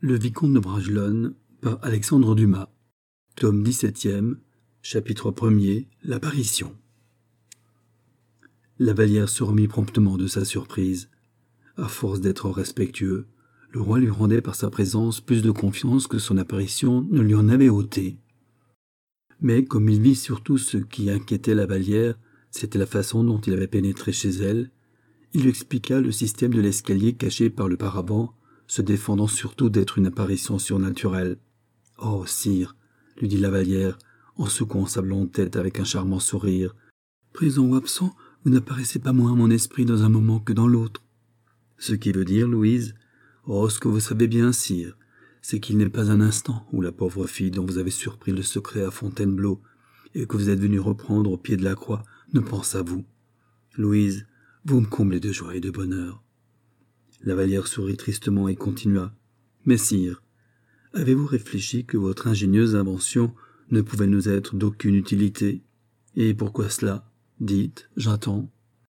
Le Vicomte de Bragelonne par Alexandre Dumas. Tome 17e, chapitre 1er, l'apparition. Lavallière se remit promptement de sa surprise. À force d'être respectueux, le roi lui rendait par sa présence plus de confiance que son apparition ne lui en avait ôté. Mais comme il vit surtout ce qui inquiétait Lavallière, c'était la façon dont il avait pénétré chez elle, il lui expliqua le système de l'escalier caché par le paravent, se défendant surtout d'être une apparition surnaturelle. « Oh, sire, lui dit Lavallière, en secouant sa blonde tête avec un charmant sourire, « présent ou absent, vous n'apparaissez pas moins à mon esprit dans un moment que dans l'autre. » Ce qui veut dire, Louise, « Oh, ce que vous savez bien, sire, c'est qu'il n'est pas un instant où la pauvre fille dont vous avez surpris le secret à Fontainebleau et que vous êtes venu reprendre au pied de la croix ne pense à vous. Louise, vous me comblez de joie et de bonheur. » Lavallière sourit tristement et continua. « Mais sire, avez-vous réfléchi que votre ingénieuse invention ne pouvait nous être d'aucune utilité? Et pourquoi cela? Dites, j'attends. »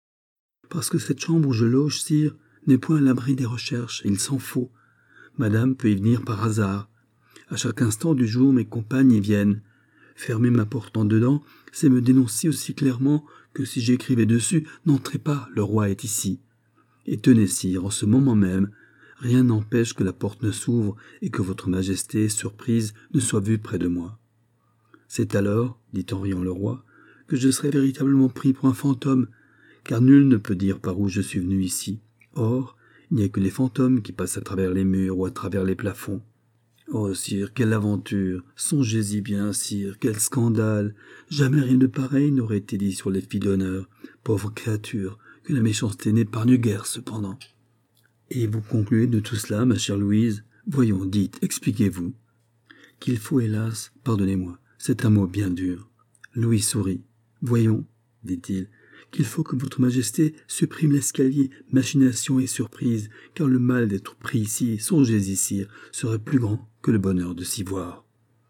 « Parce que cette chambre où je loge, sire, n'est point à l'abri des recherches, il s'en faut. Madame peut y venir par hasard. À chaque instant du jour, mes compagnes y viennent. Fermer ma porte en dedans, c'est me dénoncer aussi clairement que si j'écrivais dessus, n'entrez pas, le roi est ici. Et tenez, sire, en ce moment même, rien n'empêche que la porte ne s'ouvre et que votre majesté, surprise, ne soit vue près de moi. C'est alors, dit en riant le roi, que je serai véritablement pris pour un fantôme, car nul ne peut dire par où je suis venu ici. Or, il n'y a que les fantômes qui passent à travers les murs ou à travers les plafonds. Oh, sire, quelle aventure! Songez-y bien, sire, quel scandale! Jamais rien de pareil n'aurait été dit sur les filles d'honneur. Pauvres créatures, que la méchanceté n'épargne guère, cependant. Et vous concluez de tout cela, ma chère Louise? Voyons, dites, expliquez-vous. Qu'il faut, hélas, pardonnez-moi, c'est un mot bien dur. Louis sourit. Voyons, dit-il, qu'il faut que votre majesté supprime l'escalier, machination et surprise, car le mal d'être pris ici, songez-y, sire, serait plus grand que le bonheur de s'y voir.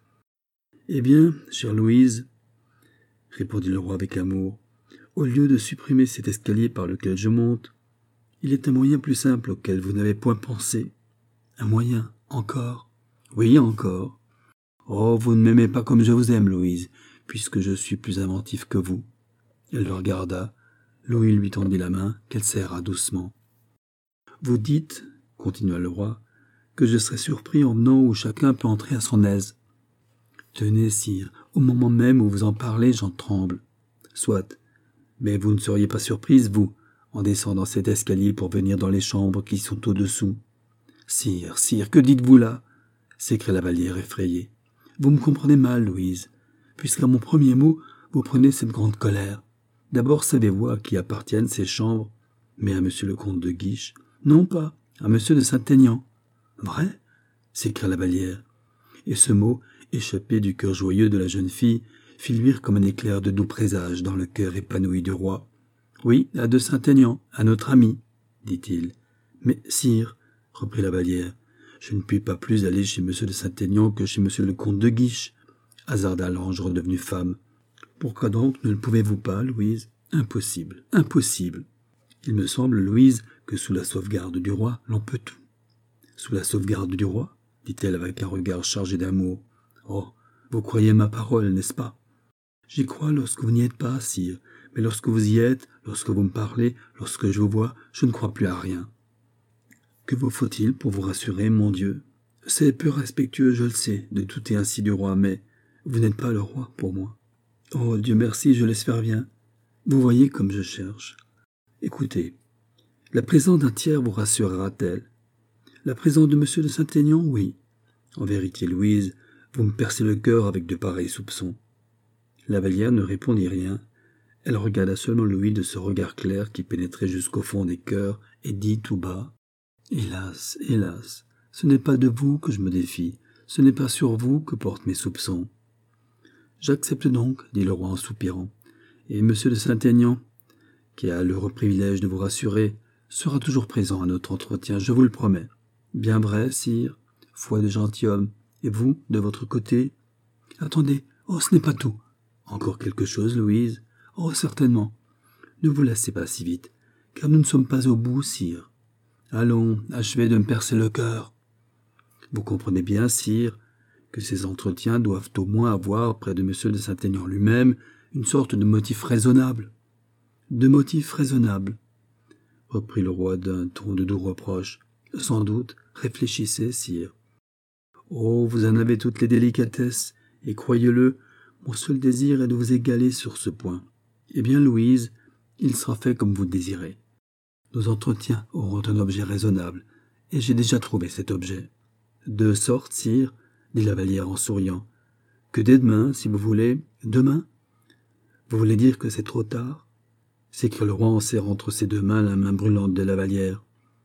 Eh bien, chère Louise, répondit le roi avec amour, au lieu de supprimer cet escalier par lequel je monte, il est un moyen plus simple auquel vous n'avez point pensé. Un moyen, encore? Oui, encore. Oh, vous ne m'aimez pas comme je vous aime, Louise, puisque je suis plus inventif que vous. Elle le regarda. Louis lui tendit la main, qu'elle serra doucement. Vous dites, continua le roi, que je serai surpris en venant où chacun peut entrer à son aise. Tenez, sire, au moment même où vous en parlez, j'en tremble. Soit, mais vous ne seriez pas surprise, vous, en descendant cet escalier pour venir dans les chambres qui sont au-dessous. Sire, sire, que dites-vous là? S'écria Lavallière effrayée. Vous me comprenez mal, Louise, puisqu'à mon premier mot, vous prenez cette grande colère. D'abord, savez-vous à qui appartiennent ces chambres? Mais à monsieur le comte de Guiche. Non pas, à monsieur de Saint-Aignan. Vrai? S'écria Lavallière. Et ce mot, échappé du cœur joyeux de la jeune fille, fit luire comme un éclair de doux présage dans le cœur épanoui du roi. Oui, à de Saint-Aignan, à notre ami, dit-il. Mais, sire, reprit Lavallière, je ne puis pas plus aller chez monsieur de Saint-Aignan que chez monsieur le comte de Guiche, hasarda l'ange redevenue femme. Pourquoi donc ne le pouvez-vous pas, Louise? Impossible, impossible. Il me semble, Louise, que sous la sauvegarde du roi, l'on peut tout. Sous la sauvegarde du roi? Dit-elle avec un regard chargé d'amour. Oh, vous croyez ma parole, n'est-ce pas? J'y crois lorsque vous n'y êtes pas, sire, mais lorsque vous y êtes, lorsque vous me parlez, lorsque je vous vois, je ne crois plus à rien. Que vous faut-il pour vous rassurer, mon Dieu? C'est peu respectueux, je le sais, de douter ainsi du roi, mais vous n'êtes pas le roi pour moi. Oh, Dieu merci, je l'espère bien. Vous voyez comme je cherche. Écoutez, la présence d'un tiers vous rassurera-t-elle? La présence de monsieur de Saint-Aignan, oui. En vérité, Louise, vous me percez le cœur avec de pareils soupçons. Lavallière ne répondit rien. Elle regarda seulement Louis de ce regard clair qui pénétrait jusqu'au fond des cœurs et dit tout bas. Hélas, hélas, ce n'est pas de vous que je me défie, ce n'est pas sur vous que portent mes soupçons. J'accepte donc, dit le roi en soupirant, et monsieur de Saint-Aignan, qui a l'heureux privilège de vous rassurer, sera toujours présent à notre entretien, je vous le promets. Bien vrai, sire, foi de gentilhomme, et vous, de votre côté? Attendez, oh, ce n'est pas tout. Encore quelque chose, Louise? Oh, certainement. Ne vous lassez pas si vite, car nous ne sommes pas au bout, sire. Allons, achevez de me percer le cœur. Vous comprenez bien, sire, que ces entretiens doivent au moins avoir, près de M. de Saint-Aignan lui-même, une sorte de motif raisonnable. De motif raisonnable, reprit le roi d'un ton de doux reproche. Sans doute, réfléchissez, sire. Oh, vous en avez toutes les délicatesses, et croyez-le, mon seul désir est de vous égaler sur ce point. Eh bien, Louise, il sera fait comme vous le désirez. Nos entretiens auront un objet raisonnable, et j'ai déjà trouvé cet objet. De sorte, sire, dit la Vallière en souriant, que dès demain, si vous voulez... Demain? Vous voulez dire que c'est trop tard? S'écria le roi en serrant entre ses deux mains la main brûlante de la Vallière.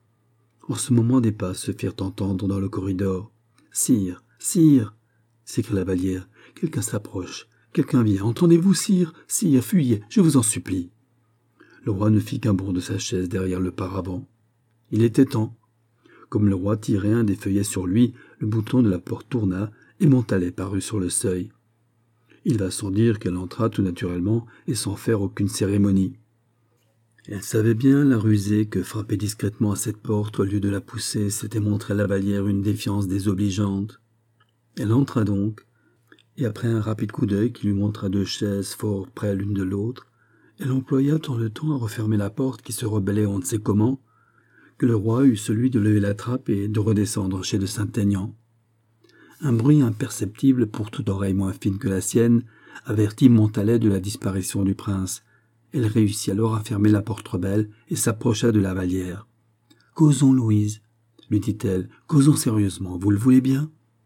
En ce moment, des pas se firent entendre dans le corridor. Sire, sire, s'écria la Vallière, quelqu'un s'approche, quelqu'un vient, entendez-vous, sire, sire, fuyez, je vous en supplie. Le roi ne fit qu'un bond de sa chaise derrière le paravent. Il était temps. Comme le roi tirait un des feuillets sur lui, le bouton de la porte tourna et Montalais parut sur le seuil. Il va sans dire qu'elle entra tout naturellement et sans faire aucune cérémonie. Elle savait bien, la rusée, que frapper discrètement à cette porte au lieu de la pousser, c'était montrer à la Vallière une défiance désobligeante. Elle entra donc, et après un rapide coup d'œil qui lui montra deux chaises fort près l'une de l'autre, elle employa tant de temps à refermer la porte qui se rebellait on ne sait comment, que le roi eut celui de lever la trappe et de redescendre chez de Saint-Aignan. Un bruit imperceptible pour toute oreille moins fine que la sienne avertit Montalais de la disparition du prince. Elle réussit alors à fermer la porte rebelle et s'approcha de la Vallière. « Causons, Louise, » lui dit-elle, « causons sérieusement, vous le voulez bien ?»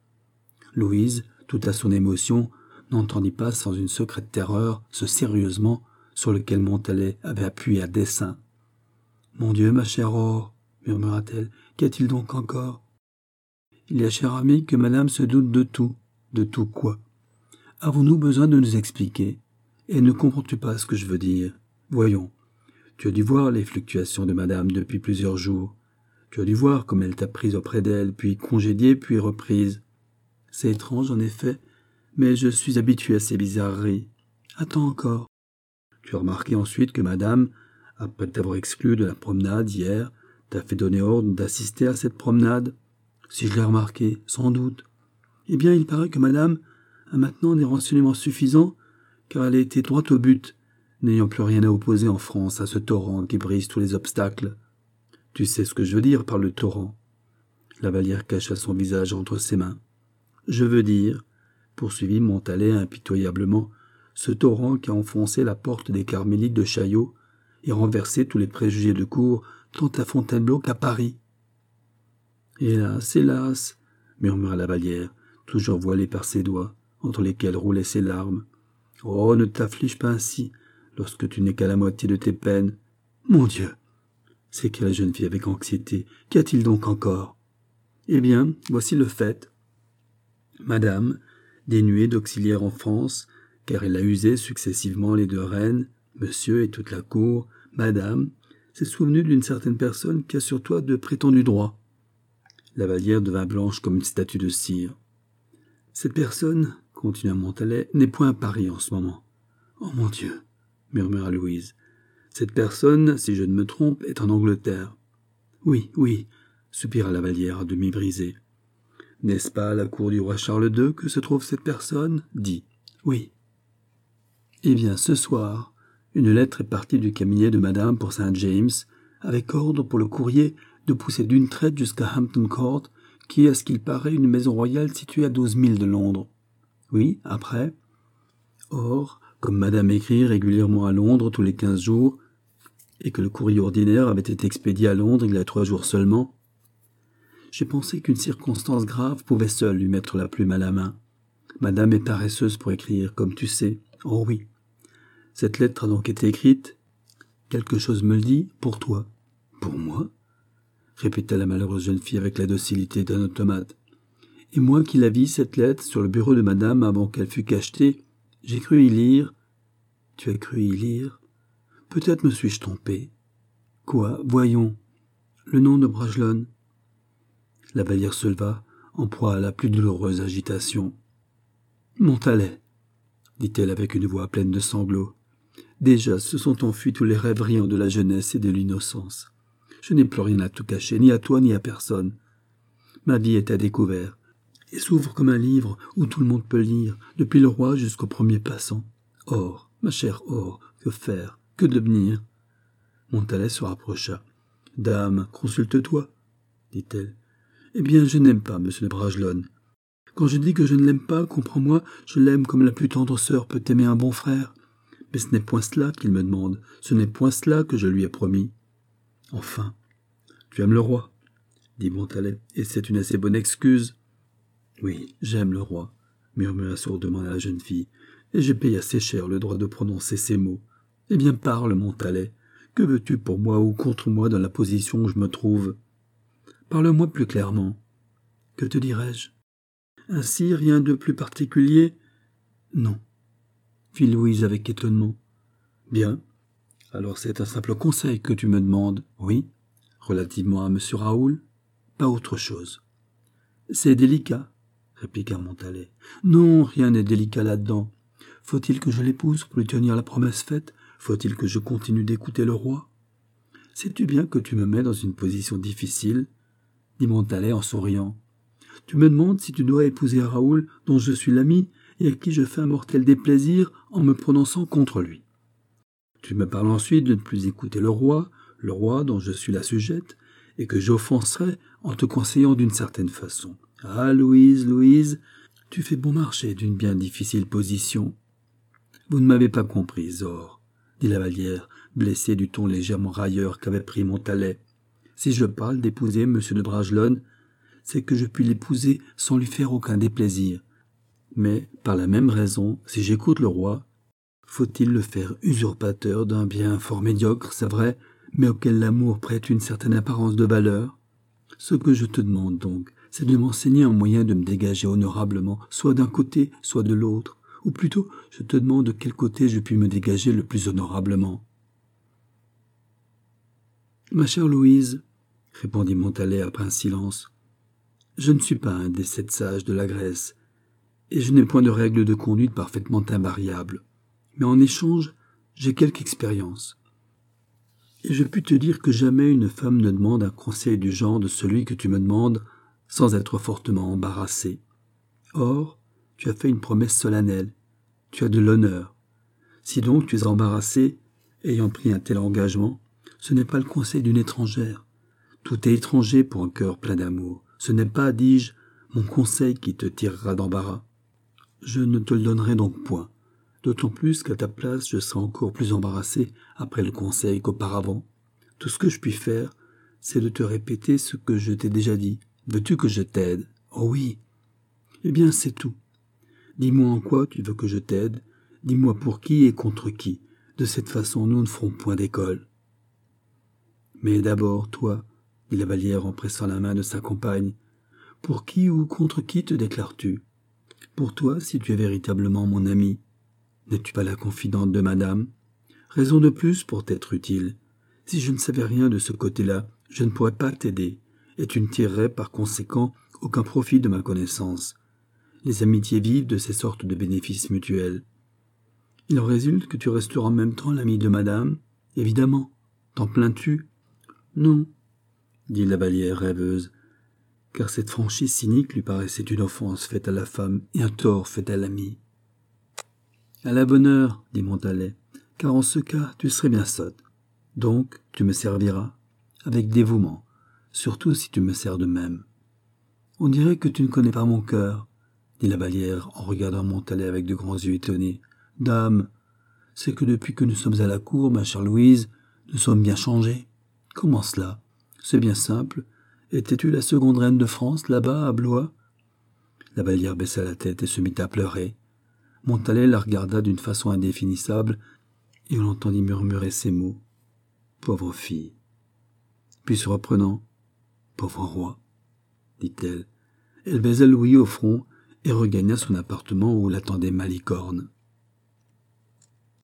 Louise, toute à son émotion, n'entendit pas sans une secrète terreur ce sérieusement sur lequel Montalais avait appuyé à dessein. « Mon Dieu, ma chère Aurore, murmura-t-elle, qu'y a-t-il donc encore ? Il y a, cher ami, que madame se doute de tout. De tout quoi? Avons-nous besoin de nous expliquer? Et ne comprends-tu pas ce que je veux dire? Voyons, tu as dû voir les fluctuations de madame depuis plusieurs jours. Tu as dû voir comme elle t'a prise auprès d'elle, puis congédiée, puis reprise. C'est étrange, en effet, mais je suis habitué à ces bizarreries. Attends encore. Tu as remarqué ensuite que madame, après t'avoir exclu de la promenade hier, t'a fait donner ordre d'assister à cette promenade? Si je l'ai remarqué, sans doute. Eh bien, il paraît que madame a maintenant des renseignements suffisants, car elle a été droite au but, n'ayant plus rien à opposer en France à ce torrent qui brise tous les obstacles. Tu sais ce que je veux dire par le torrent. La Vallière cacha son visage entre ses mains. Je veux dire, poursuivit Montalais impitoyablement, ce torrent qui a enfoncé la porte des Carmélites de Chaillot et renversé tous les préjugés de cour, tant à Fontainebleau qu'à Paris. Hélas, hélas, murmura la Vallière, toujours voilée par ses doigts, entre lesquels roulaient ses larmes. Oh, ne t'afflige pas ainsi, lorsque tu n'es qu'à la moitié de tes peines. Mon Dieu! S'écria la jeune fille avec anxiété. Qu'y a-t-il donc encore? Eh bien, voici le fait. Madame, dénuée d'auxiliaires en France, car elle a usé successivement les deux reines, monsieur et toute la cour, madame, s'est souvenue d'une certaine personne qui a sur toi de prétendus droits. La Vallière devint blanche comme une statue de cire. Cette personne, continua Montalais, n'est point à Paris en ce moment. Oh mon Dieu, murmura Louise. Cette personne, si je ne me trompe, est en Angleterre. Oui, oui, soupira la Vallière à demi brisée. N'est-ce pas à la cour du roi Charles II que se trouve cette personne? Dis. Oui. Eh bien, ce soir, une lettre est partie du cabinet de madame pour Saint James, avec ordre pour le courrier de pousser d'une traite jusqu'à Hampton Court, qui est, à ce qu'il paraît, une maison royale située à 12 milles de Londres. Oui, après. Or, comme madame écrit régulièrement à Londres tous les 15 jours, et que le courrier ordinaire avait été expédié à Londres il y a 3 jours seulement, j'ai pensé qu'une circonstance grave pouvait seule lui mettre la plume à la main. Madame est paresseuse pour écrire, comme tu sais. Oh oui. Cette lettre a donc été écrite. Quelque chose me le dit, pour toi. Pour moi? Répéta la malheureuse jeune fille avec la docilité d'un automate. Et moi qui la vis, cette lettre, sur le bureau de madame avant qu'elle fût cachetée, j'ai cru y lire. Tu as cru y lire? Peut-être me suis-je trompé. Quoi? Voyons. Le nom de Bragelonne. La Vallière se leva, en proie à la plus douloureuse agitation. Montalais, dit-elle avec une voix pleine de sanglots. Déjà se sont enfuis tous les rêves riants de la jeunesse et de l'innocence. Je n'ai plus rien à tout cacher, ni à toi, ni à personne. Ma vie est à découvert, et s'ouvre comme un livre où tout le monde peut lire, depuis le roi jusqu'au premier passant. Or, ma chère Or, que faire, que devenir? Montalais se rapprocha. « Dame, consulte-toi, dit-elle. Eh bien, je n'aime pas, monsieur de Bragelonne. Quand je dis que je ne l'aime pas, comprends-moi, je l'aime comme la plus tendre sœur peut aimer un bon frère. Mais ce n'est point cela qu'il me demande, ce n'est point cela que je lui ai promis. Enfin, tu aimes le roi, dit Montalais, et c'est une assez bonne excuse. Oui, j'aime le roi, murmura sourdement la jeune fille, et j'ai payé assez cher le droit de prononcer ces mots. Eh bien, parle, Montalais. Que veux-tu pour moi ou contre moi dans la position où je me trouve? Parle-moi plus clairement. Que te dirais-je? Ainsi, rien de plus particulier? Non, fit Louise avec étonnement. Bien. Alors c'est un simple conseil que tu me demandes, oui, relativement à monsieur Raoul? Pas autre chose. C'est délicat, répliqua Montalais. Non, rien n'est délicat là-dedans. Faut-il que je l'épouse pour lui tenir la promesse faite? Faut-il que je continue d'écouter le roi? Sais-tu bien que tu me mets dans une position difficile? Dit Montalais en souriant. Tu me demandes si tu dois épouser Raoul, dont je suis l'ami, et à qui je fais un mortel déplaisir en me prononçant contre lui. Tu me parles ensuite de ne plus écouter le roi dont je suis la sujette, et que j'offenserais en te conseillant d'une certaine façon. Ah, Louise, Louise, tu fais bon marché d'une bien difficile position. Vous ne m'avez pas comprise, Or, dit la Vallière, blessée du ton légèrement railleur qu'avait pris Montalais. Si je parle d'épouser M. de Bragelonne, c'est que je puis l'épouser sans lui faire aucun déplaisir. Mais, par la même raison, si j'écoute le roi, faut-il le faire usurpateur d'un bien fort médiocre, c'est vrai, mais auquel l'amour prête une certaine apparence de valeur? Ce que je te demande donc, c'est de m'enseigner un moyen de me dégager honorablement, soit d'un côté, soit de l'autre, ou plutôt, je te demande de quel côté je puis me dégager le plus honorablement. Ma chère Louise, répondit Montalais après un silence, je ne suis pas un des 7 sages de la Grèce, et je n'ai point de règles de conduite parfaitement invariables. Mais en échange, j'ai quelque expérience. Et je puis te dire que jamais une femme ne demande un conseil du genre de celui que tu me demandes sans être fortement embarrassée. Or, tu as fait une promesse solennelle, tu as de l'honneur. Si donc tu es embarrassé, ayant pris un tel engagement, ce n'est pas le conseil d'une étrangère. Tout est étranger pour un cœur plein d'amour. Ce n'est pas, dis-je, mon conseil qui te tirera d'embarras. Je ne te le donnerai donc point, d'autant plus qu'à ta place je serai encore plus embarrassé après le conseil qu'auparavant. Tout ce que je puis faire, c'est de te répéter ce que je t'ai déjà dit. Veux-tu que je t'aide? Oh oui. Eh bien, c'est tout. Dis-moi en quoi tu veux que je t'aide, dis-moi pour qui et contre qui. De cette façon, nous ne ferons point d'école. Mais d'abord, toi, dit la Vallière en pressant la main de sa compagne, pour qui ou contre qui te déclares-tu? Pour toi, si tu es véritablement mon ami. N'es-tu pas la confidente de madame? Raison de plus pour t'être utile. Si je ne savais rien de ce côté-là, je ne pourrais pas t'aider, et tu ne tirerais par conséquent aucun profit de ma connaissance. Les amitiés vivent de ces sortes de bénéfices mutuels. Il en résulte que tu resteras en même temps l'ami de madame, évidemment. T'en plains-tu? Non, dit la Vallière rêveuse, car cette franchise cynique lui paraissait une offense faite à la femme et un tort fait à l'ami. À la bonne heure, dit Montalais, car en ce cas, tu serais bien sotte. Donc, tu me serviras, avec dévouement, surtout si tu me sers de même. On dirait que tu ne connais pas mon cœur, dit la Vallière en regardant Montalais avec de grands yeux étonnés. Dame, c'est que depuis que nous sommes à la cour, ma chère Louise, nous sommes bien changés. Comment cela? C'est bien simple. Étais-tu la seconde reine de France, là-bas, à Blois? La Vallière baissa la tête et se mit à pleurer. Montalais la regarda d'une façon indéfinissable, et on l'entendit murmurer ces mots. Pauvre fille. Puis se reprenant, pauvre roi, dit-elle. Elle baisa Louis au front et regagna son appartement où l'attendait Malicorne.